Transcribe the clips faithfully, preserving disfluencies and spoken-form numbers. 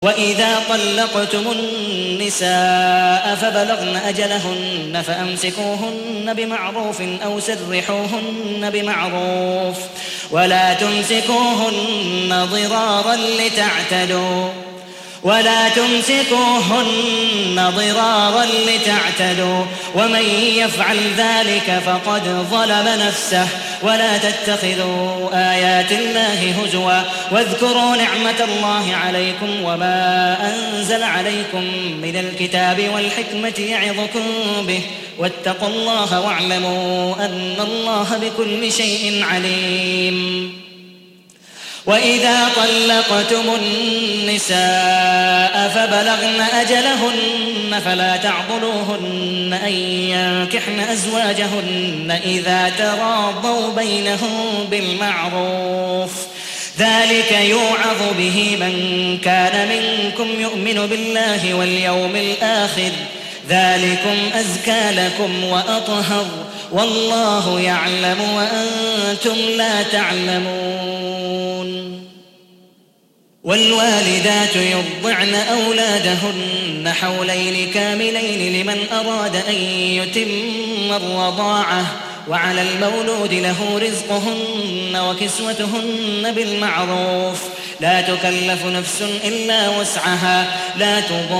وإذا طلقتم النساء فبلغن أجلهن فأمسكوهن بمعروف أو سرحوهن بمعروف ولا تمسكوهن ضرارا لتعتدوا ولا تمسكوهن ضرارا لتعتدوا ومن يفعل ذلك فقد ظلم نفسه ولا تتخذوا آيات الله هزوا واذكروا نعمة الله عليكم وما أنزل عليكم من الكتاب والحكمة يعظكم به واتقوا الله واعلموا أن الله بكل شيء عليم. وإذا طلقتم النساء فبلغن أجلهن فلا تعضلوهن أن ينكحن أزواجهن إذا تراضوا بينهم بالمعروف ذلك يوعظ به من كان منكم يؤمن بالله واليوم الآخر ذلكم أزكى لكم وأطهر والله يعلم وأنتم لا تعلمون. والوالدات يرضعن أولادهن حولين كاملين لمن أراد أن يتم الرضاعة وعلى المولود له رزقهن وكسوتهن بالمعروف لا تكلف نفس إلا وسعها لا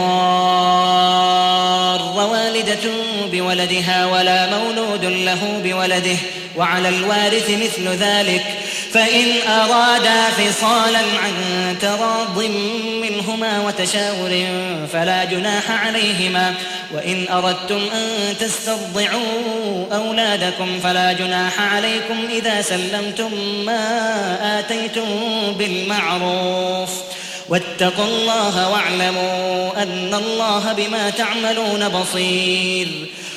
تضار والدة بولدها ولا مولود له بولده وعلى الوارث مثل ذلك فإن أرادا فصالا عن تراض منهما وتشاور فلا جناح عليهما وإن أردتم أن تسترضعوا أولادكم فلا جناح عليكم إذا سلمتم ما آتيتم بالمعروف واتقوا الله واعلموا أن الله بما تعملون بصير.